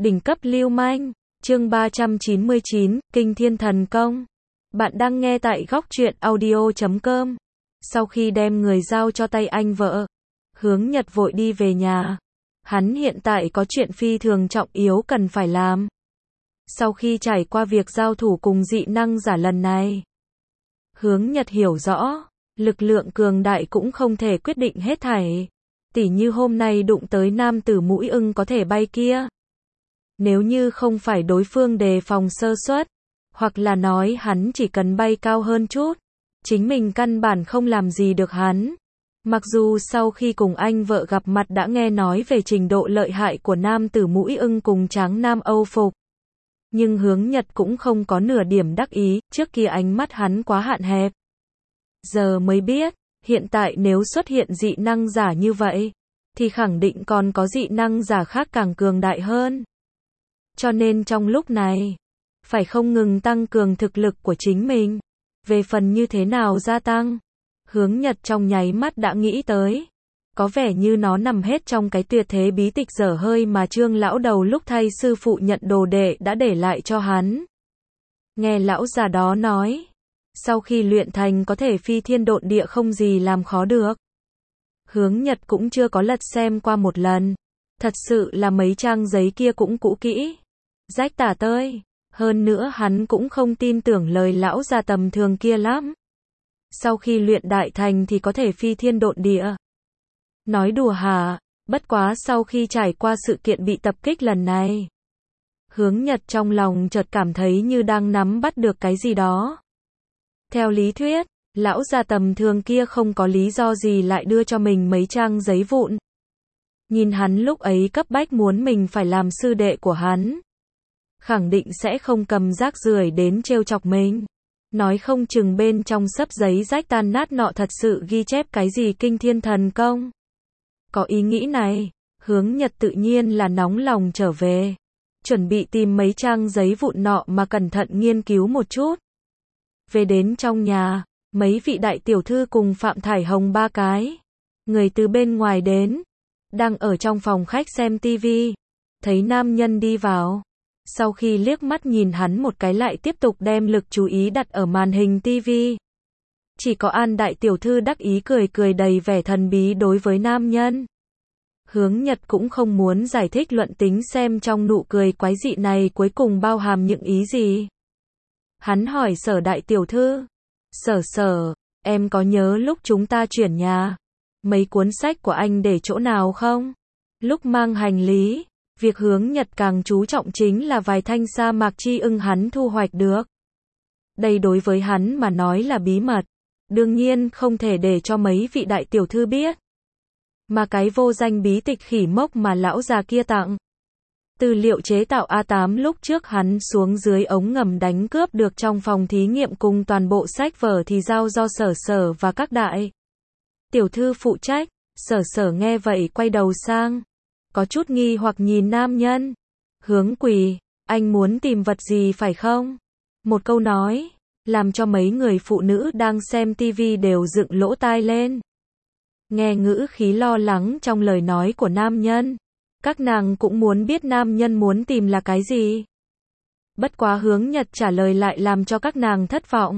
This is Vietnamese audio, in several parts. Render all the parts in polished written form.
Đỉnh cấp lưu manh, chương 399, Kinh Thiên Thần Công. Bạn đang nghe tại góc truyện audio.com. Sau khi đem người giao cho tay anh vợ, Hướng Nhật vội đi về nhà. Hắn hiện tại có chuyện phi thường trọng yếu cần phải làm. Sau khi trải qua việc giao thủ cùng dị năng giả lần này, Hướng Nhật hiểu rõ, lực lượng cường đại cũng không thể quyết định hết thảy. Tỉ như hôm nay đụng tới nam tử mũi ưng có thể bay kia. Nếu như không phải đối phương đề phòng sơ suất, hoặc là nói hắn chỉ cần bay cao hơn chút, chính mình căn bản không làm gì được hắn. Mặc dù sau khi cùng anh vợ gặp mặt đã nghe nói về trình độ lợi hại của nam tử mũi ưng cùng tráng nam Âu phục, nhưng Hướng Nhật cũng không có nửa điểm đắc ý, trước kia ánh mắt hắn quá hạn hẹp. Giờ mới biết, hiện tại nếu xuất hiện dị năng giả như vậy, thì khẳng định còn có dị năng giả khác càng cường đại hơn. Cho nên trong lúc này, phải không ngừng tăng cường thực lực của chính mình. Về phần như thế nào gia tăng, Hướng Nhật trong nháy mắt đã nghĩ tới. Có vẻ như nó nằm hết trong cái tuyệt thế bí tịch dở hơi mà Trương lão đầu lúc thay sư phụ nhận đồ đệ đã để lại cho hắn. Nghe lão già đó nói, sau khi luyện thành có thể phi thiên độn địa không gì làm khó được. Hướng Nhật cũng chưa có lật xem qua một lần. Thật sự là mấy trang giấy kia cũng cũ kỹ, rách tả tơi. Hơn nữa hắn cũng không tin tưởng lời lão già tầm thường kia lắm. Sau khi luyện đại thành thì có thể phi thiên độn địa. Nói đùa hả? Bất quá sau khi trải qua sự kiện bị tập kích lần này, Hướng Nhật trong lòng chợt cảm thấy như đang nắm bắt được cái gì đó. Theo lý thuyết, lão già tầm thường kia không có lý do gì lại đưa cho mình mấy trang giấy vụn. Nhìn hắn lúc ấy cấp bách muốn mình phải làm sư đệ của hắn, khẳng định sẽ không cầm rác rưởi đến trêu chọc mình. Nói không chừng bên trong xấp giấy rách tan nát nọ thật sự ghi chép cái gì kinh thiên thần công. Có ý nghĩ này, Hướng Nhật tự nhiên là nóng lòng trở về, chuẩn bị tìm mấy trang giấy vụn nọ mà cẩn thận nghiên cứu một chút. Về đến trong nhà, mấy vị đại tiểu thư cùng Phạm Thải Hồng ba cái người từ bên ngoài đến, đang ở trong phòng khách xem tivi, thấy nam nhân đi vào. Sau khi liếc mắt nhìn hắn một cái lại tiếp tục đem lực chú ý đặt ở màn hình tivi. Chỉ có An đại tiểu thư đắc ý cười cười đầy vẻ thần bí đối với nam nhân. Hướng Nhật cũng không muốn giải thích luận tính xem trong nụ cười quái dị này cuối cùng bao hàm những ý gì. Hắn hỏi Sở đại tiểu thư, Sở, em có nhớ lúc chúng ta chuyển nhà, mấy cuốn sách của anh để chỗ nào không? Lúc mang hành lý, việc Hướng Nhật càng chú trọng chính là vài thanh sa mạc chi ưng hắn thu hoạch được. Đây đối với hắn mà nói là bí mật, đương nhiên không thể để cho mấy vị đại tiểu thư biết. Mà cái vô danh bí tịch khỉ mốc mà lão già kia tặng, tư liệu chế tạo A8 lúc trước hắn xuống dưới ống ngầm đánh cướp được trong phòng thí nghiệm cùng toàn bộ sách vở thì giao do Sở và các đại tiểu thư phụ trách. Sở nghe vậy quay đầu sang, có chút nghi hoặc nhìn nam nhân. Hướng Quỳ, anh muốn tìm vật gì phải không? Một câu nói, làm cho mấy người phụ nữ đang xem tivi đều dựng lỗ tai lên. Nghe ngữ khí lo lắng trong lời nói của nam nhân, các nàng cũng muốn biết nam nhân muốn tìm là cái gì. Bất quá Hướng Nhật trả lời lại làm cho các nàng thất vọng.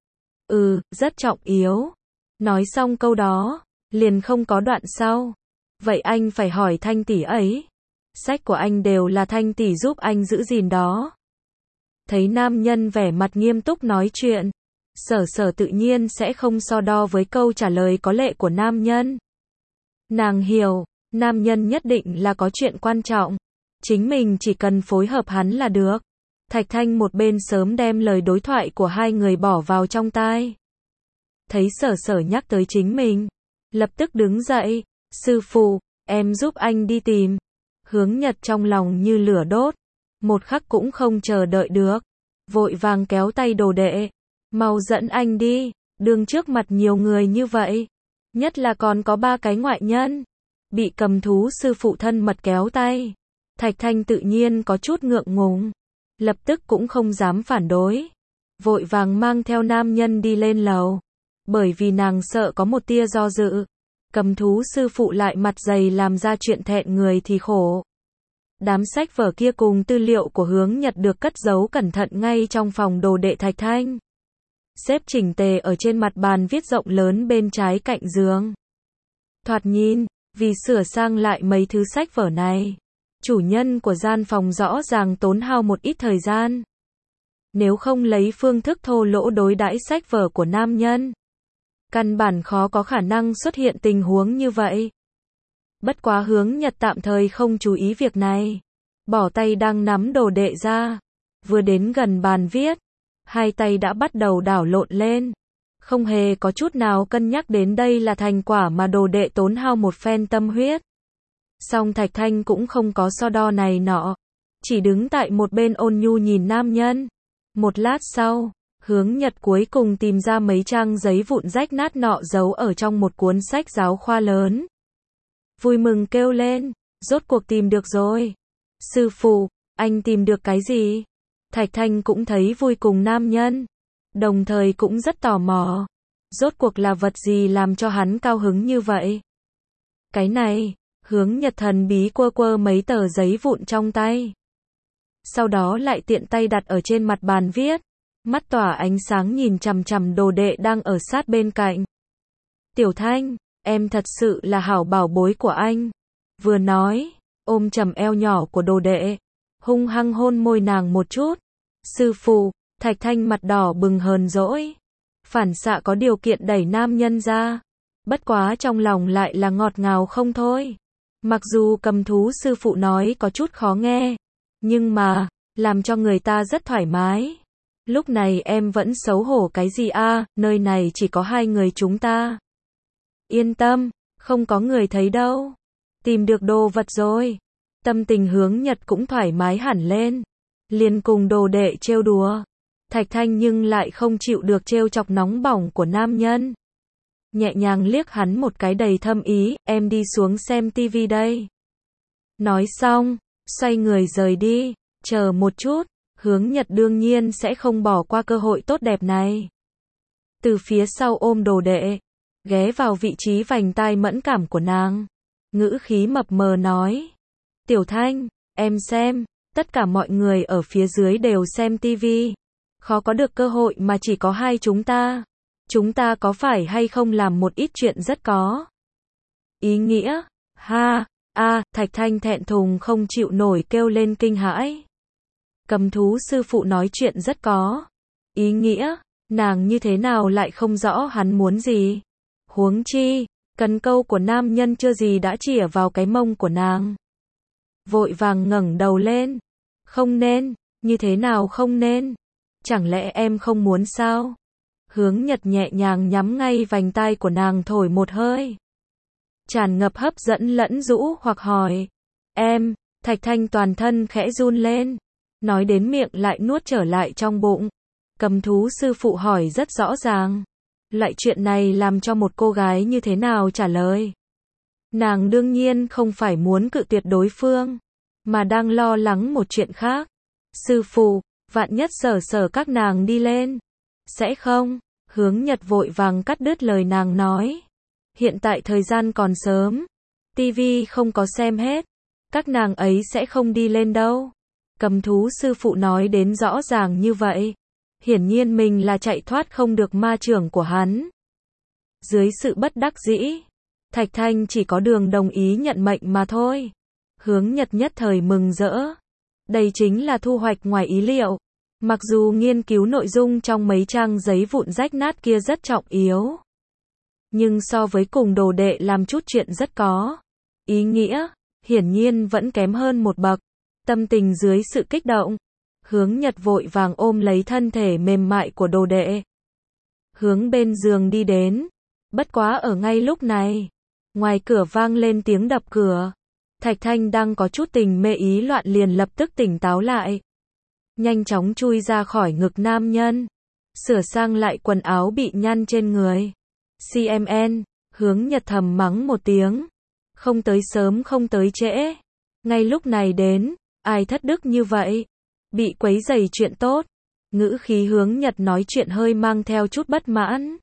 Rất trọng yếu. Nói xong câu đó, liền không có đoạn sau. Vậy anh phải hỏi Thanh tỷ ấy. Sách của anh đều là Thanh tỷ giúp anh giữ gìn đó. Thấy nam nhân vẻ mặt nghiêm túc nói chuyện, Sở tự nhiên sẽ không so đo với câu trả lời có lệ của nam nhân. Nàng hiểu, nam nhân nhất định là có chuyện quan trọng, chính mình chỉ cần phối hợp hắn là được. Thạch Thanh một bên sớm đem lời đối thoại của hai người bỏ vào trong tai. Thấy Sở nhắc tới chính mình, lập tức đứng dậy, sư phụ, em giúp anh đi tìm. Hướng Nhật trong lòng như lửa đốt, một khắc cũng không chờ đợi được, vội vàng kéo tay đồ đệ, mau dẫn anh đi, đường trước mặt nhiều người như vậy, nhất là còn có 3 cái ngoại nhân. Bị cầm thú sư phụ thân mật kéo tay, Thạch Thanh tự nhiên có chút ngượng ngùng, lập tức cũng không dám phản đối, vội vàng mang theo nam nhân đi lên lầu, bởi vì nàng sợ có một tia do dự, cầm thú sư phụ lại mặt dày làm ra chuyện thẹn người thì khổ. Đám sách vở kia cùng tư liệu của Hướng Nhật được cất giấu cẩn thận ngay trong phòng đồ đệ Thạch Thanh. Xếp chỉnh tề ở trên mặt bàn viết rộng lớn bên trái cạnh giường. Thoạt nhìn, vì sửa sang lại mấy thứ sách vở này, chủ nhân của gian phòng rõ ràng tốn hao một ít thời gian. Nếu không lấy phương thức thô lỗ đối đãi sách vở của nam nhân, căn bản khó có khả năng xuất hiện tình huống như vậy. Bất quá Hướng Nhật tạm thời không chú ý việc này. Bỏ tay đang nắm đồ đệ ra. Vừa đến gần bàn viết, hai tay đã bắt đầu đảo lộn lên. Không hề có chút nào cân nhắc đến đây là thành quả mà đồ đệ tốn hao một phen tâm huyết. Song Thạch Thanh cũng không có so đo này nọ. Chỉ đứng tại một bên ôn nhu nhìn nam nhân. Một lát sau, Hướng Nhật cuối cùng tìm ra mấy trang giấy vụn rách nát nọ giấu ở trong một cuốn sách giáo khoa lớn. Vui mừng kêu lên, rốt cuộc tìm được rồi. Sư phụ, anh tìm được cái gì? Thạch Thanh cũng thấy vui cùng nam nhân, đồng thời cũng rất tò mò. Rốt cuộc là vật gì làm cho hắn cao hứng như vậy? Cái này, Hướng Nhật thần bí quơ quơ mấy tờ giấy vụn trong tay. Sau đó lại tiện tay đặt ở trên mặt bàn viết, mắt tỏa ánh sáng nhìn chằm chằm đồ đệ đang ở sát bên cạnh. Tiểu Thanh, em thật sự là hảo bảo bối của anh. Vừa nói, ôm chầm eo nhỏ của đồ đệ, hung hăng hôn môi nàng một chút. Sư phụ, Thạch Thanh mặt đỏ bừng hờn dỗi. Phản xạ có điều kiện đẩy nam nhân ra. Bất quá trong lòng lại là ngọt ngào không thôi. Mặc dù cầm thú sư phụ nói có chút khó nghe, nhưng mà, làm cho người ta rất thoải mái. Lúc này em vẫn xấu hổ cái gì a? Nơi này chỉ có hai người chúng ta. Yên tâm, không có người thấy đâu. Tìm được đồ vật rồi. Tâm tình Hướng Nhật cũng thoải mái hẳn lên. Liền cùng đồ đệ trêu đùa. Thạch Thanh nhưng lại không chịu được trêu chọc nóng bỏng của nam nhân. Nhẹ nhàng liếc hắn một cái đầy thâm ý, em đi xuống xem tivi đây. Nói xong, xoay người rời đi. Chờ một chút, Hướng Nhật đương nhiên sẽ không bỏ qua cơ hội tốt đẹp này. Từ phía sau ôm đồ đệ, ghé vào vị trí vành tai mẫn cảm của nàng. Ngữ khí mập mờ nói. Tiểu Thanh, em xem, tất cả mọi người ở phía dưới đều xem tivi. Khó có được cơ hội mà chỉ có hai chúng ta. Chúng ta có phải hay không làm một ít chuyện rất có ý nghĩa? Ha, Thạch Thanh thẹn thùng không chịu nổi kêu lên kinh hãi. Cầm thú sư phụ nói chuyện rất có ý nghĩa, nàng như thế nào lại không rõ hắn muốn gì. Huống chi, cần câu của nam nhân chưa gì đã chĩa vào cái mông của nàng. Vội vàng ngẩng đầu lên. Không nên, như thế nào không nên? Chẳng lẽ em không muốn sao? Hướng Nhật nhẹ nhàng nhắm ngay vành tai của nàng thổi một hơi. Tràn ngập hấp dẫn lẫn rũ hoặc hỏi. Em, Thạch Thanh toàn thân khẽ run lên. Nói đến miệng lại nuốt trở lại trong bụng. Cầm thú sư phụ hỏi rất rõ ràng. Loại chuyện này làm cho một cô gái như thế nào trả lời? Nàng đương nhiên không phải muốn cự tuyệt đối phương, mà đang lo lắng một chuyện khác. Sư phụ, vạn nhất sở các nàng đi lên. Sẽ không? Hướng Nhật vội vàng cắt đứt lời nàng nói. Hiện tại thời gian còn sớm. Tivi không có xem hết. Các nàng ấy sẽ không đi lên đâu. Cầm thú sư phụ nói đến rõ ràng như vậy. Hiển nhiên mình là chạy thoát không được ma trưởng của hắn. Dưới sự bất đắc dĩ, Thạch Thanh chỉ có đường đồng ý nhận mệnh mà thôi. Hướng Nhật nhất thời mừng rỡ. Đây chính là thu hoạch ngoài ý liệu. Mặc dù nghiên cứu nội dung trong mấy trang giấy vụn rách nát kia rất trọng yếu, nhưng so với cùng đồ đệ làm chút chuyện rất có ý nghĩa, hiển nhiên vẫn kém hơn một bậc. Tâm tình dưới sự kích động, Hướng Nhật vội vàng ôm lấy thân thể mềm mại của đồ đệ, hướng bên giường đi đến. Bất quá ở ngay lúc này, ngoài cửa vang lên tiếng đập cửa. Thạch Thanh đang có chút tình mê ý loạn liền lập tức tỉnh táo lại. Nhanh chóng chui ra khỏi ngực nam nhân, sửa sang lại quần áo bị nhăn trên người. CMN, Hướng Nhật thầm mắng một tiếng. Không tới sớm không tới trễ. Ngay lúc này đến, ai thất đức như vậy? Bị quấy rầy chuyện tốt. Ngữ khí Hướng Nhật nói chuyện hơi mang theo chút bất mãn.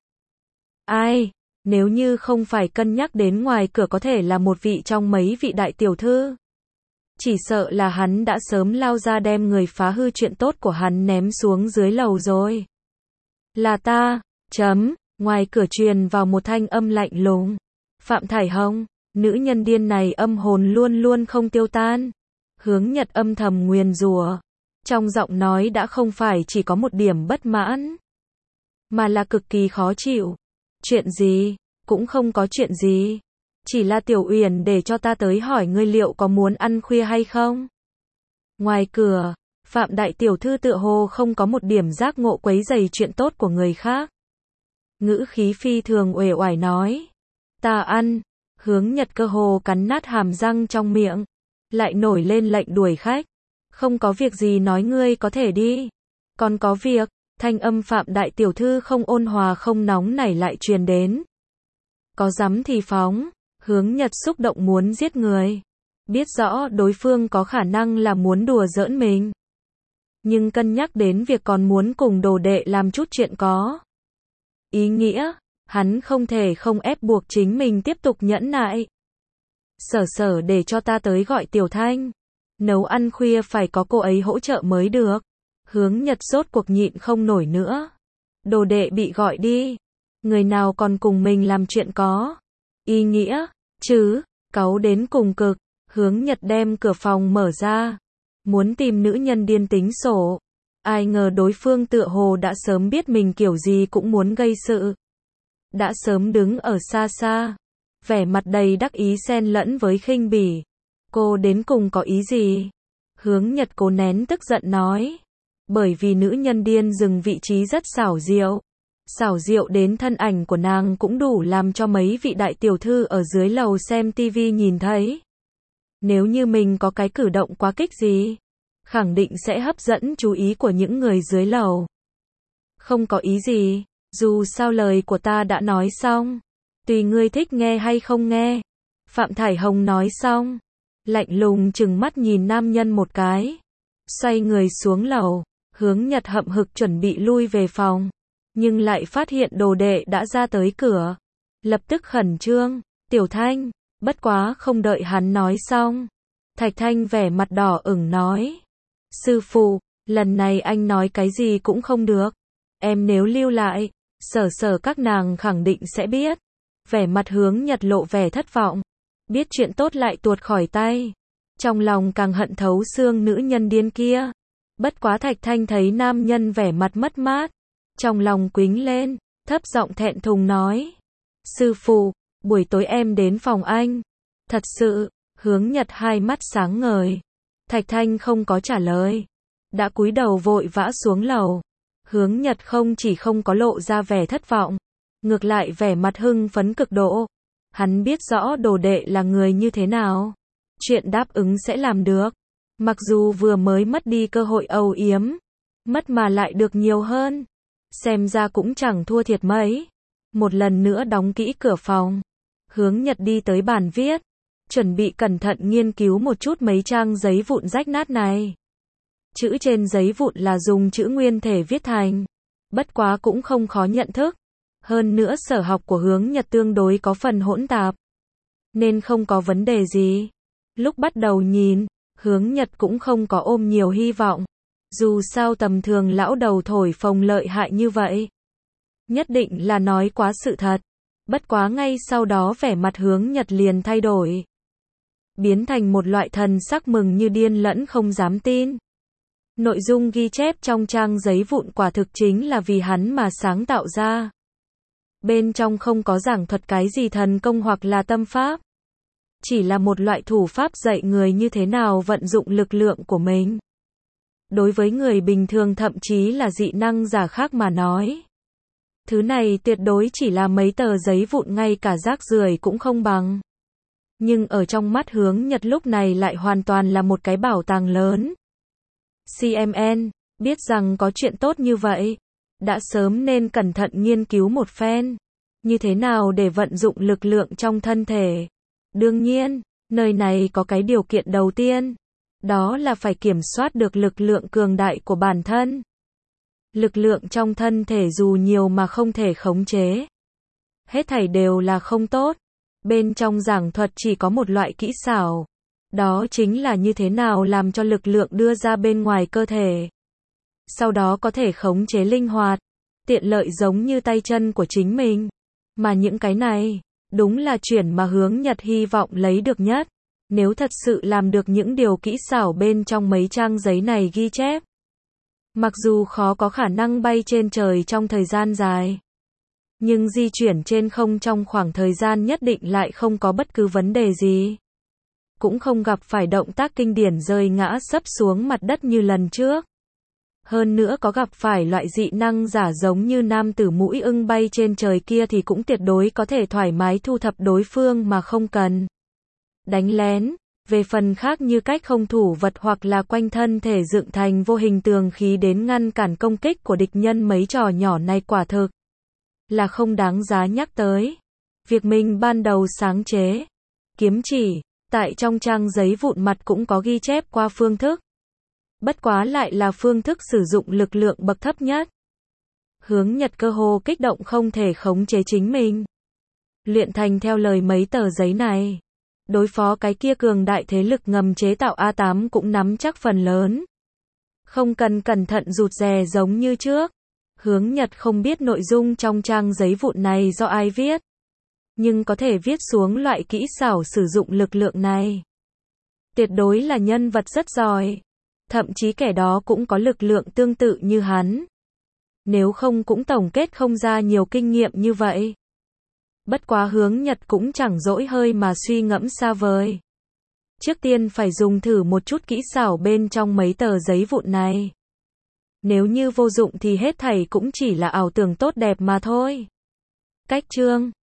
Ai? Nếu như không phải cân nhắc đến ngoài cửa có thể là một vị trong mấy vị đại tiểu thư. Chỉ sợ là hắn đã sớm lao ra đem người phá hư chuyện tốt của hắn ném xuống dưới lầu rồi. Là ta, ngoài cửa truyền vào một thanh âm lạnh lùng. Phạm Thải Hồng, nữ nhân điên này âm hồn luôn luôn không tiêu tan. Hướng Nhật âm thầm nguyền rủa. Trong giọng nói đã không phải chỉ có một điểm bất mãn, mà là cực kỳ khó chịu. Chuyện gì? Cũng không có chuyện gì. Chỉ là Tiểu Uyển để cho ta tới hỏi ngươi liệu có muốn ăn khuya hay không? Ngoài cửa, Phạm đại tiểu thư tựa hồ không có một điểm giác ngộ quấy rầy chuyện tốt của người khác. Ngữ khí phi thường uể oải nói. Ta ăn. Hướng Nhật cơ hồ cắn nát hàm răng trong miệng. Lại nổi lên lệnh đuổi khách. Không có việc gì nói ngươi có thể đi. Còn có việc, thanh âm Phạm đại tiểu thư không ôn hòa không nóng nảy lại truyền đến. Có dám thì phóng. Hướng Nhật xúc động muốn giết người. Biết rõ đối phương có khả năng là muốn đùa giỡn mình. Nhưng cân nhắc đến việc còn muốn cùng đồ đệ làm chút chuyện có ý nghĩa, hắn không thể không ép buộc chính mình tiếp tục nhẫn nại. Sở để cho ta tới gọi Tiểu Thanh. Nấu ăn khuya phải có cô ấy hỗ trợ mới được. Hướng Nhật rốt cuộc nhịn không nổi nữa. Đồ đệ bị gọi đi. Người nào còn cùng mình làm chuyện có ý nghĩa, chứ, cáu đến cùng cực. Hướng Nhật đem cửa phòng mở ra. Muốn tìm nữ nhân điên tính sổ. Ai ngờ đối phương tựa hồ đã sớm biết mình kiểu gì cũng muốn gây sự. Đã sớm đứng ở xa xa. Vẻ mặt đầy đắc ý xen lẫn với khinh bỉ. Cô đến cùng có ý gì? Hướng Nhật cố nén tức giận nói. Bởi vì nữ nhân điên dừng vị trí rất xảo diệu. Xảo diệu đến thân ảnh của nàng cũng đủ làm cho mấy vị đại tiểu thư ở dưới lầu xem tivi nhìn thấy. Nếu như mình có cái cử động quá kích gì, khẳng định sẽ hấp dẫn chú ý của những người dưới lầu. Không có ý gì, dù sao lời của ta đã nói xong. Tùy ngươi thích nghe hay không nghe. Phạm Thải Hồng nói xong. Lạnh lùng trừng mắt nhìn nam nhân một cái. Xoay người xuống lầu. Hướng Nhật hậm hực chuẩn bị lui về phòng. Nhưng lại phát hiện đồ đệ đã ra tới cửa. Lập tức khẩn trương. Tiểu Thanh. Bất quá không đợi hắn nói xong. Thạch Thanh vẻ mặt đỏ ửng nói. Sư phụ, lần này anh nói cái gì cũng không được. Em nếu lưu lại, sở các nàng khẳng định sẽ biết. Vẻ mặt Hướng Nhật lộ vẻ thất vọng. Biết chuyện tốt lại tuột khỏi tay. Trong lòng càng hận thấu xương nữ nhân điên kia. Bất quá Thạch Thanh thấy nam nhân vẻ mặt mất mát. Trong lòng quính lên, thấp giọng thẹn thùng nói. Sư phụ, buổi tối em đến phòng anh. Thật sự, Hướng Nhật hai mắt sáng ngời. Thạch Thanh không có trả lời. Đã cúi đầu vội vã xuống lầu. Hướng Nhật không chỉ không có lộ ra vẻ thất vọng. Ngược lại vẻ mặt hưng phấn cực độ. Hắn biết rõ đồ đệ là người như thế nào. Chuyện đáp ứng sẽ làm được. Mặc dù vừa mới mất đi cơ hội âu yếm. Mất mà lại được nhiều hơn. Xem ra cũng chẳng thua thiệt mấy. Một lần nữa đóng kỹ cửa phòng. Hướng Nhật đi tới bàn viết. Chuẩn bị cẩn thận nghiên cứu một chút mấy trang giấy vụn rách nát này. Chữ trên giấy vụn là dùng chữ nguyên thể viết thành. Bất quá cũng không khó nhận thức. Hơn nữa sở học của Hướng Nhật tương đối có phần hỗn tạp. Nên không có vấn đề gì. Lúc bắt đầu nhìn, Hướng Nhật cũng không có ôm nhiều hy vọng. Dù sao tầm thường lão đầu thổi phồng lợi hại như vậy. Nhất định là nói quá sự thật. Bất quá ngay sau đó vẻ mặt Hướng Nhật liền thay đổi. Biến thành một loại thần sắc mừng như điên lẫn không dám tin. Nội dung ghi chép trong trang giấy vụn quả thực chính là vì hắn mà sáng tạo ra. Bên trong không có giảng thuật cái gì thần công hoặc là tâm pháp. Chỉ là một loại thủ pháp dạy người như thế nào vận dụng lực lượng của mình. Đối với người bình thường thậm chí là dị năng giả khác mà nói. Thứ này tuyệt đối chỉ là mấy tờ giấy vụn ngay cả rác rưởi cũng không bằng. Nhưng ở trong mắt Hướng Nhật lúc này lại hoàn toàn là một cái bảo tàng lớn. CMN, biết rằng có chuyện tốt như vậy. Đã sớm nên cẩn thận nghiên cứu một phen. Như thế nào để vận dụng lực lượng trong thân thể. Đương nhiên, nơi này có cái điều kiện đầu tiên. Đó là phải kiểm soát được lực lượng cường đại của bản thân. Lực lượng trong thân thể dù nhiều mà không thể khống chế. Hết thảy đều là không tốt. Bên trong giảng thuật chỉ có một loại kỹ xảo. Đó chính là như thế nào làm cho lực lượng đưa ra bên ngoài cơ thể. Sau đó có thể khống chế linh hoạt, tiện lợi giống như tay chân của chính mình. Mà những cái này, đúng là chuyển mà Hướng Nhật hy vọng lấy được nhất. Nếu thật sự làm được những điều kỹ xảo bên trong mấy trang giấy này ghi chép. Mặc dù khó có khả năng bay trên trời trong thời gian dài, nhưng di chuyển trên không trong khoảng thời gian nhất định lại không có bất cứ vấn đề gì. Cũng không gặp phải động tác kinh điển rơi ngã sấp xuống mặt đất như lần trước. Hơn nữa có gặp phải loại dị năng giả giống như nam tử mũi ưng bay trên trời kia thì cũng tuyệt đối có thể thoải mái thu thập đối phương mà không cần đánh lén. Về phần khác như cách không thủ vật hoặc là quanh thân thể dựng thành vô hình tường khí đến ngăn cản công kích của địch nhân, mấy trò nhỏ này quả thực là không đáng giá nhắc tới. Việc mình ban đầu sáng chế kiếm chỉ, tại trong trang giấy vụn mặt cũng có ghi chép qua phương thức. Bất quá lại là phương thức sử dụng lực lượng bậc thấp nhất. Hướng Nhật cơ hồ kích động không thể khống chế chính mình. Luyện thành theo lời mấy tờ giấy này. Đối phó cái kia cường đại thế lực ngầm chế tạo A8 cũng nắm chắc phần lớn. Không cần cẩn thận rụt rè giống như trước. Hướng Nhật không biết nội dung trong trang giấy vụn này do ai viết. Nhưng có thể viết xuống loại kỹ xảo sử dụng lực lượng này. Tuyệt đối là nhân vật rất giỏi. Thậm chí kẻ đó cũng có lực lượng tương tự như hắn. Nếu không cũng tổng kết không ra nhiều kinh nghiệm như vậy. Bất quá Hướng Nhật cũng chẳng dỗi hơi mà suy ngẫm xa vời. Trước tiên phải dùng thử một chút kỹ xảo bên trong mấy tờ giấy vụn này. Nếu như vô dụng thì hết thảy cũng chỉ là ảo tưởng tốt đẹp mà thôi. Cách chương